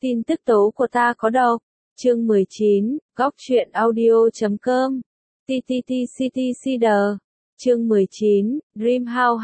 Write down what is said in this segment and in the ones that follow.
Tin tức tố của ta có độc. Chương 19, góc truyện audio.com. TTTCTCD. Chương 19, Dreamhouse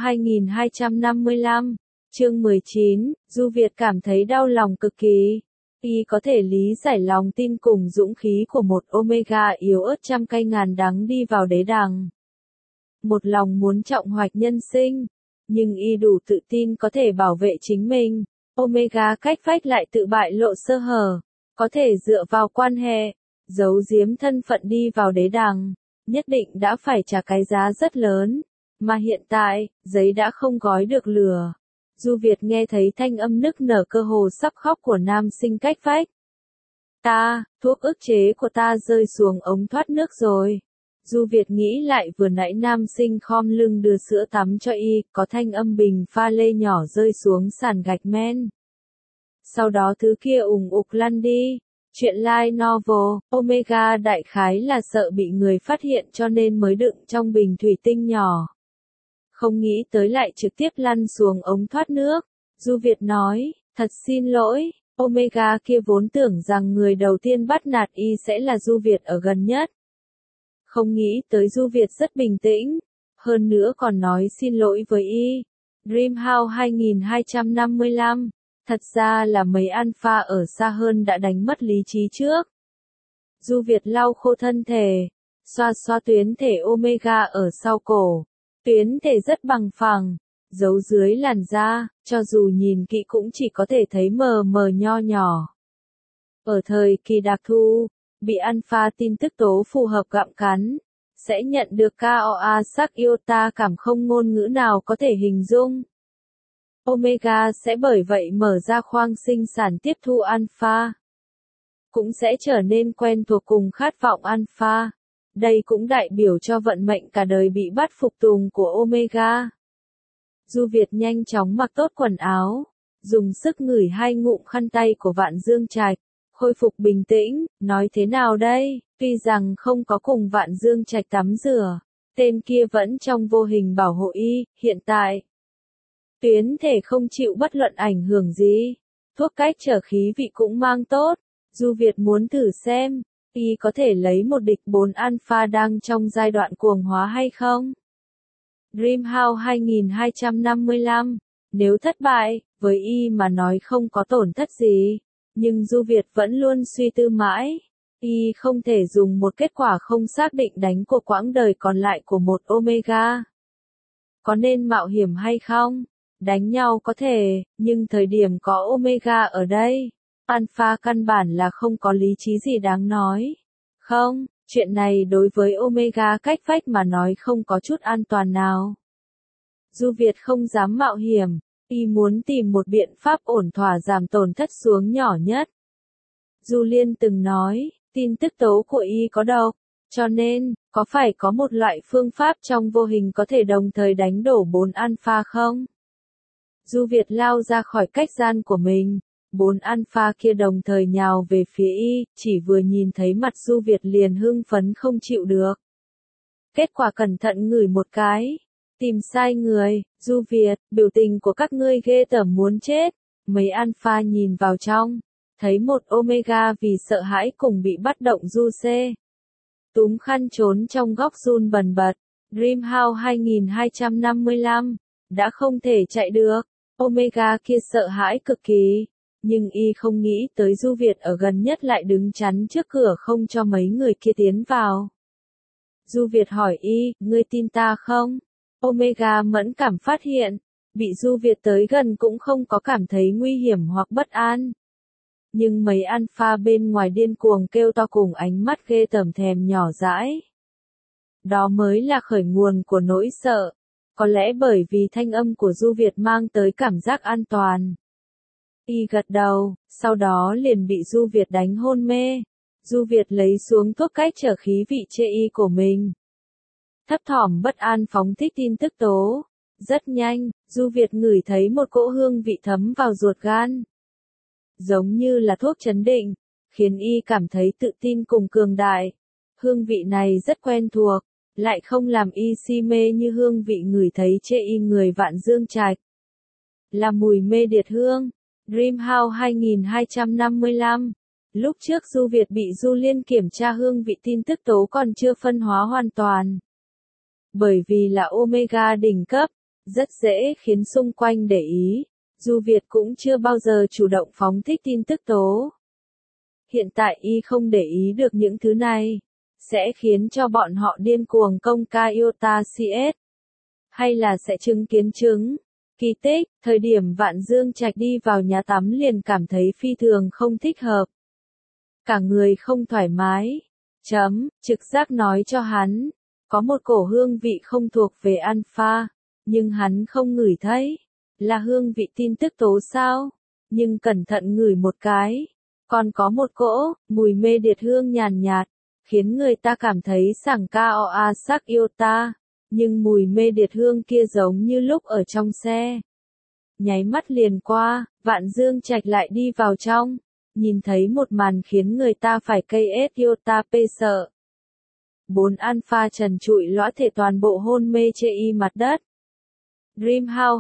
2255. Chương 19, Du Việt cảm thấy đau lòng cực kỳ. Y có thể lý giải lòng tin cùng dũng khí của một Omega yếu ớt trăm cây ngàn đắng đi vào đế đằng. Một lòng muốn trọng hoạch nhân sinh, nhưng Y đủ tự tin có thể bảo vệ chính mình. Omega cách phách lại tự bại lộ sơ hở, có thể dựa vào quan hệ, giấu giếm thân phận đi vào đế đằng, nhất định đã phải trả cái giá rất lớn, mà hiện tại, giấy đã không gói được lửa. Du Việt nghe thấy thanh âm nức nở cơ hồ sắp khóc của nam sinh cách phách. Thuốc ức chế của ta rơi xuống ống thoát nước rồi. Du Việt nghĩ lại vừa nãy nam sinh khom lưng đưa sữa tắm cho Y, có thanh âm bình pha lê nhỏ rơi xuống sàn gạch men. Sau đó thứ kia ùng ục lăn đi. Chuyện light novel, Omega đại khái là sợ bị người phát hiện cho nên mới đựng trong bình thủy tinh nhỏ. Không nghĩ tới lại trực tiếp lăn xuống ống thoát nước. Du Việt nói, thật xin lỗi, Omega kia vốn tưởng rằng người đầu tiên bắt nạt Y sẽ là Du Việt ở gần nhất. Không nghĩ tới Du Việt rất bình tĩnh, hơn nữa còn nói xin lỗi với Y. Dreamhouse 2255, thật ra là mấy alpha ở xa hơn đã đánh mất lý trí trước. Du Việt lau khô thân thể, xoa xoa tuyến thể Omega ở sau cổ. Tuyến thể rất bằng phẳng, giấu dưới làn da, cho dù nhìn kỹ cũng chỉ có thể thấy mờ mờ nho nhỏ. Ở thời kỳ đặc thu, bị alpha tin tức tố phù hợp gặm cắn, sẽ nhận được KOA sắc iota cảm không ngôn ngữ nào có thể hình dung. Omega sẽ bởi vậy mở ra khoang sinh sản tiếp thu alpha. Cũng sẽ trở nên quen thuộc cùng khát vọng alpha. Đây cũng đại biểu cho vận mệnh cả đời bị bắt phục tùng của Omega. Du Việt nhanh chóng mặc tốt quần áo, dùng sức ngửi hai ngụm khăn tay của Vạn Dương Trạch, khôi phục bình tĩnh, nói thế nào đây, tuy rằng không có cùng Vạn Dương Trạch tắm rửa, tên kia vẫn trong vô hình bảo hộ Y, hiện tại. Tuyến thể không chịu bất luận ảnh hưởng gì, thuốc cách trở khí vị cũng mang tốt, Du Việt muốn thử xem. Y có thể lấy một địch 4 alpha đang trong giai đoạn cuồng hóa hay không? Dreamhouse 2255, nếu thất bại, với Y mà nói không có tổn thất gì, nhưng Du Việt vẫn luôn suy tư mãi. Y không thể dùng một kết quả không xác định đánh cuộc quãng đời còn lại của một Omega. Có nên mạo hiểm hay không? Đánh nhau có thể, nhưng thời điểm có Omega ở đây. Alpha căn bản là không có lý trí gì đáng nói. Không, chuyện này đối với Omega cách phách mà nói không có chút an toàn nào. Du Việt không dám mạo hiểm, Y muốn tìm một biện pháp ổn thỏa giảm tổn thất xuống nhỏ nhất. Du Liên từng nói, tin tức tố của Y có độc, cho nên, có phải có một loại phương pháp trong vô hình có thể đồng thời đánh đổ 4 alpha không? Du Việt lao ra khỏi cách gian của mình. 4 alpha kia đồng thời nhào về phía Y, chỉ vừa nhìn thấy mặt Du Việt liền hưng phấn không chịu được. Kết quả cẩn thận ngửi một cái, tìm sai người, Du Việt, biểu tình của các ngươi ghê tởm muốn chết. Mấy alpha nhìn vào trong, thấy một Omega vì sợ hãi cùng bị bắt động du xê. Túm khăn trốn trong góc run bần bật. Dreamhouse 2255, đã không thể chạy được. Omega kia sợ hãi cực kỳ. Nhưng Y không nghĩ tới Du Việt ở gần nhất lại đứng chắn trước cửa không cho mấy người kia tiến vào. Du Việt hỏi Y, ngươi tin ta không? Omega mẫn cảm phát hiện, bị Du Việt tới gần cũng không có cảm thấy nguy hiểm hoặc bất an. Nhưng mấy alpha bên ngoài điên cuồng kêu to cùng ánh mắt ghê tởm thèm nhỏ dãi. Đó mới là khởi nguồn của nỗi sợ. Có lẽ bởi vì thanh âm của Du Việt mang tới cảm giác an toàn. Y gật đầu, sau đó liền bị Du Việt đánh hôn mê. Du Việt lấy xuống thuốc cách trở khí vị chê Y của mình. Thấp thỏm bất an phóng thích tin tức tố. Rất nhanh, Du Việt ngửi thấy một cỗ hương vị thấm vào ruột gan. Giống như là thuốc trấn định, khiến Y cảm thấy tự tin cùng cường đại. Hương vị này rất quen thuộc, lại không làm Y si mê như hương vị ngửi thấy chê Y người Vạn Dương Trạch. Là mùi mê điệt hương. Dreamhouse 2255. Lúc trước Du Việt bị Du Liên kiểm tra hương vị tin tức tố còn chưa phân hóa hoàn toàn. Bởi vì là Omega đỉnh cấp, rất dễ khiến xung quanh để ý. Du Việt cũng chưa bao giờ chủ động phóng thích tin tức tố. Hiện tại y không để ý được những thứ này, sẽ khiến cho bọn họ điên cuồng công khai IOTA CS. Hay là sẽ chứng kiến kỳ tích, thời điểm Vạn Dương Trạch đi vào nhà tắm liền cảm thấy phi thường không thích hợp. Cả người không thoải mái. Trực giác nói cho hắn, có một cổ hương vị không thuộc về alpha, nhưng hắn không ngửi thấy. Là hương vị tin tức tố sao? Nhưng cẩn thận ngửi một cái, còn có một cỗ mùi mê điệt hương nhàn nhạt, khiến người ta cảm thấy sảng KOA sắc IOTA, nhưng mùi mê điệt hương kia giống như lúc ở trong xe. Nháy mắt liền qua, Vạn Dương Trạch lại đi vào trong, nhìn thấy một màn khiến người ta phải KS IOTA P sợ. 4 alpha trần trụi lõa thể toàn bộ hôn mê chê y mặt đất. Dreamhouse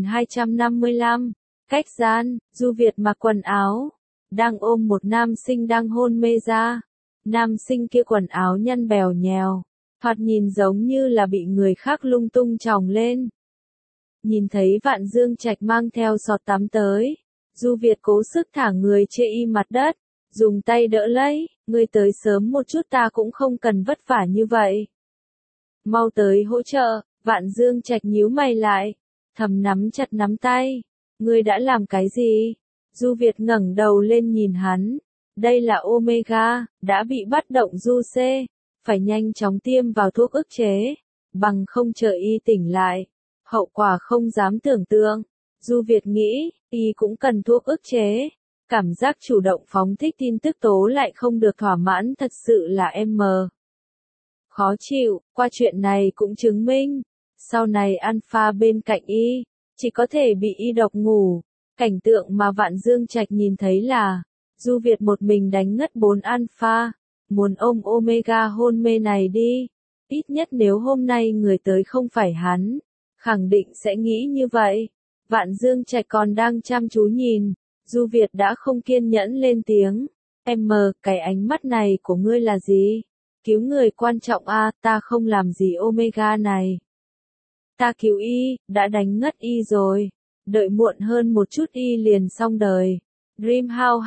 2255. Cách gian, Du Việt mặc quần áo, đang ôm một nam sinh đang hôn mê ra. Nam sinh kia quần áo nhăn bèo nhèo, thoạt nhìn giống như là bị người khác lung tung chồng lên. Nhìn thấy Vạn Dương Trạch mang theo xọt tắm tới, Du Việt cố sức thả người chê y mặt đất, dùng tay đỡ lấy, ngươi tới sớm một chút ta cũng không cần vất vả như vậy. Mau tới hỗ trợ. Vạn Dương Trạch nhíu mày lại, thầm nắm chặt nắm tay. Ngươi đã làm cái gì? Du Việt ngẩng đầu lên nhìn hắn. Đây là Omega, đã bị bắt động Du C, phải nhanh chóng tiêm vào thuốc ức chế, bằng không chờ y tỉnh lại, hậu quả không dám tưởng tượng. Du Việt nghĩ, y cũng cần thuốc ức chế. Cảm giác chủ động phóng thích tin tức tố lại không được thỏa mãn thật sự là khó chịu. Qua chuyện này cũng chứng minh, sau này alpha bên cạnh y, chỉ có thể bị y độc ngủ. Cảnh tượng mà Vạn Dương Trạch nhìn thấy là, Du Việt một mình đánh ngất 4 alpha, muốn ôm Omega hôn mê này đi. Ít nhất nếu hôm nay người tới không phải hắn, khẳng định sẽ nghĩ như vậy. Vạn Dương Trạch còn đang chăm chú nhìn, Du Việt đã không kiên nhẫn lên tiếng. Cái ánh mắt này của ngươi là gì? Cứu người quan trọng a, ta không làm gì Omega này. Ta cứu y, đã đánh ngất y rồi. Đợi muộn hơn một chút y liền xong đời. Dreamhouse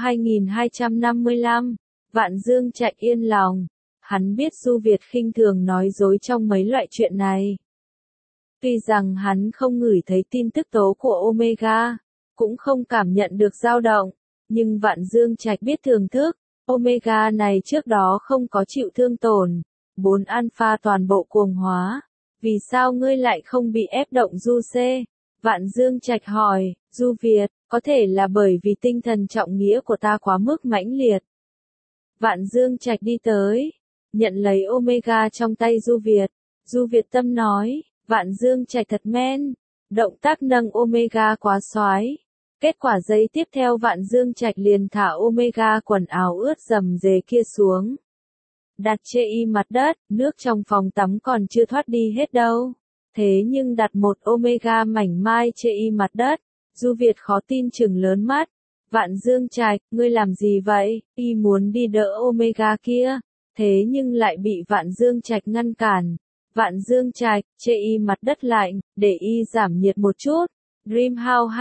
2255. Vạn Dương Trạch yên lòng. Hắn biết Du Việt khinh thường nói dối trong mấy loại chuyện này. Tuy rằng hắn không ngửi thấy tin tức tố của Omega, cũng không cảm nhận được dao động, nhưng Vạn Dương Trạch biết thưởng thức. Omega này trước đó không có chịu thương tổn. 4 alpha toàn bộ cuồng hóa. Vì sao ngươi lại không bị ép động Du C? Vạn Dương Trạch hỏi. Du Việt, có thể là bởi vì tinh thần trọng nghĩa của ta quá mức mãnh liệt. Vạn Dương Trạch đi tới, nhận lấy Omega trong tay Du Việt. Du Việt tâm nói, Vạn Dương Trạch thật men. Động tác nâng Omega quá xoái. Kết quả giây tiếp theo Vạn Dương Trạch liền thả Omega quần áo ướt rầm rề kia xuống. Đặt chê y mặt đất, nước trong phòng tắm còn chưa thoát đi hết đâu. Thế nhưng đặt một Omega mảnh mai chê y mặt đất, Du Việt khó tin chừng lớn mắt. Vạn Dương Trạch, ngươi làm gì vậy? Y muốn đi đỡ Omega kia, thế nhưng lại bị Vạn Dương Trạch ngăn cản. Vạn Dương Trạch, chê y mặt đất lạnh, để y giảm nhiệt một chút. Dreamhouse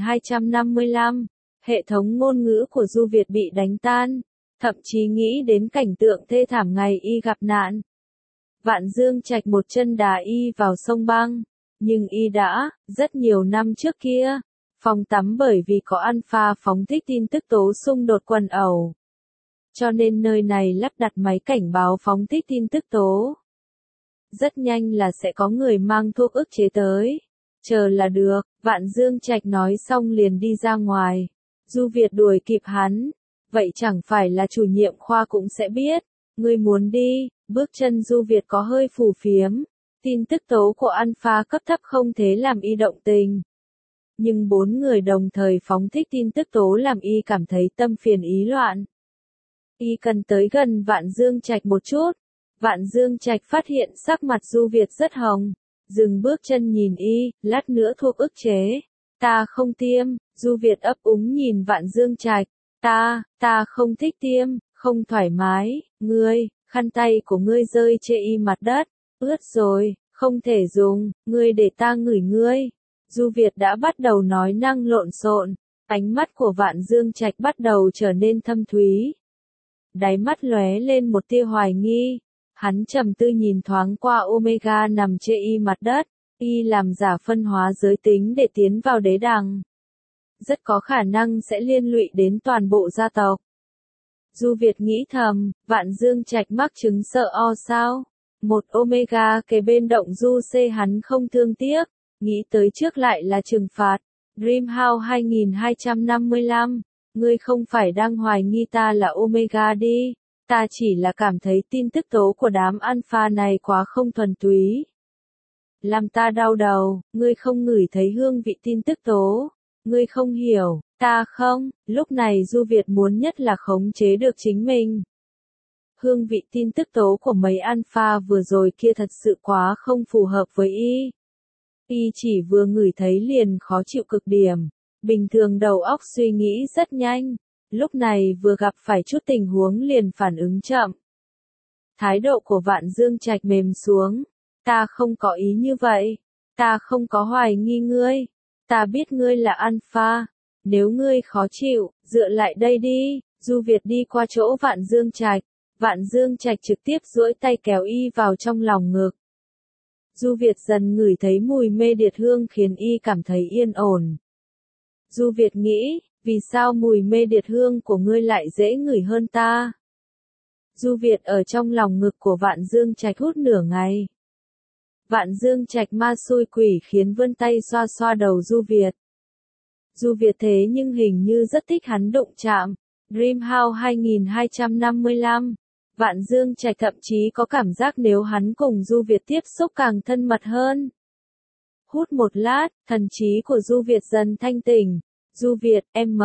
2255. Hệ thống ngôn ngữ của Du Việt bị đánh tan, thậm chí nghĩ đến cảnh tượng thê thảm ngày y gặp nạn. Vạn Dương Trạch một chân đá y vào sông băng, nhưng y đã, rất nhiều năm trước kia, phòng tắm bởi vì có alpha phóng thích tin tức tố xung đột quần ẩu. Cho nên nơi này lắp đặt máy cảnh báo phóng thích tin tức tố. Rất nhanh là sẽ có người mang thuốc ức chế tới. Chờ là được, Vạn Dương Trạch nói xong liền đi ra ngoài. Du Việt đuổi kịp hắn. Vậy chẳng phải là chủ nhiệm khoa cũng sẽ biết. Ngươi muốn đi, bước chân Du Việt có hơi phù phiếm. Tin tức tố của alpha cấp thấp không thể làm y động tình. Nhưng 4 người đồng thời phóng thích tin tức tố làm y cảm thấy tâm phiền ý loạn. Y cần tới gần Vạn Dương Trạch một chút. Vạn Dương Trạch phát hiện sắc mặt Du Việt rất hồng. Dừng bước chân nhìn y, lát nữa thuốc ức chế. Ta không tiêm. Du Việt ấp úng nhìn Vạn Dương Trạch, ta không thích tiêm, không thoải mái, khăn tay của ngươi rơi trên mặt đất, ướt rồi, không thể dùng, ngươi để ta ngửi ngươi. Du Việt đã bắt đầu nói năng lộn xộn, ánh mắt của Vạn Dương Trạch bắt đầu trở nên thâm thúy. Đáy mắt lóe lên một tia hoài nghi, hắn trầm tư nhìn thoáng qua Omega nằm trên mặt đất, y làm giả phân hóa giới tính để tiến vào đế đằng. Rất có khả năng sẽ liên lụy đến toàn bộ gia tộc. Du Việt nghĩ thầm, Vạn Dương Trạch mắc chứng sợ o sao? Một Omega kề bên động du C hắn không thương tiếc, nghĩ tới trước lại là trừng phạt. Dreamhouse 2255, ngươi không phải đang hoài nghi ta là Omega đi, ta chỉ là cảm thấy tin tức tố của đám alpha này quá không thuần túy. Làm ta đau đầu, ngươi không ngửi thấy hương vị tin tức tố, ngươi không hiểu, ta không, lúc này Du Việt muốn nhất là khống chế được chính mình. Hương vị tin tức tố của mấy alpha vừa rồi kia thật sự quá không phù hợp với y. Y chỉ vừa ngửi thấy liền khó chịu cực điểm, bình thường đầu óc suy nghĩ rất nhanh, lúc này vừa gặp phải chút tình huống liền phản ứng chậm. Thái độ của Vạn Dương Trạch mềm xuống, ta không có ý như vậy, ta không có hoài nghi ngươi, ta biết ngươi là alpha, nếu ngươi khó chịu, dựa lại đây đi. Du Việt đi qua chỗ Vạn Dương Trạch, Vạn Dương Trạch trực tiếp duỗi tay kéo y vào trong lòng ngực. Du Việt dần ngửi thấy mùi mê điệt hương khiến y cảm thấy yên ổn. Du Việt nghĩ, vì sao mùi mê điệt hương của ngươi lại dễ ngửi hơn ta? Du Việt ở trong lòng ngực của Vạn Dương Trạch hút nửa ngày. Vạn Dương Trạch ma xui quỷ khiến vươn tay xoa xoa đầu Du Việt. Du Việt thế nhưng hình như rất thích hắn đụng chạm. Dreamhouse 2255. Vạn Dương Trạch thậm chí có cảm giác nếu hắn cùng Du Việt tiếp xúc càng thân mật hơn. Hút một lát, thần trí của Du Việt dần thanh tỉnh. Du Việt,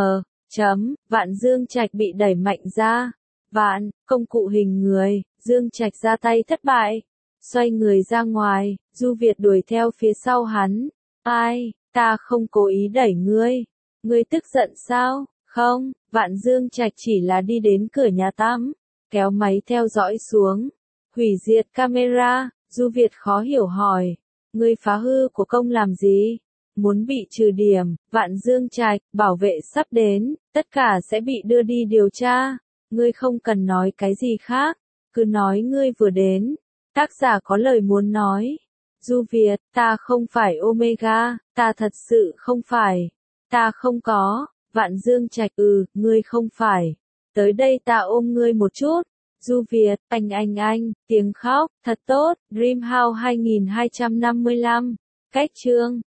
Vạn Dương Trạch bị đẩy mạnh ra. Vạn, công cụ hình người, Dương Trạch ra tay thất bại. Xoay người ra ngoài, Du Việt đuổi theo phía sau hắn. Ai, ta không cố ý đẩy ngươi. Ngươi tức giận sao? Không, Vạn Dương Trạch chỉ là đi đến cửa nhà tắm, kéo máy theo dõi xuống. Hủy diệt camera, Du Việt khó hiểu hỏi. Ngươi phá hư của công làm gì? Muốn bị trừ điểm, Vạn Dương Trạch, bảo vệ sắp đến, tất cả sẽ bị đưa đi điều tra. Ngươi không cần nói cái gì khác, cứ nói ngươi vừa đến. Tác giả có lời muốn nói. Du Việt, ta không phải Omega, ta thật sự không phải. Ta không có. Vạn Dương Trạch, ngươi không phải. Tới đây ta ôm ngươi một chút. Du Việt, anh, tiếng khóc, thật tốt. Dreamhouse 2255. Cách chương.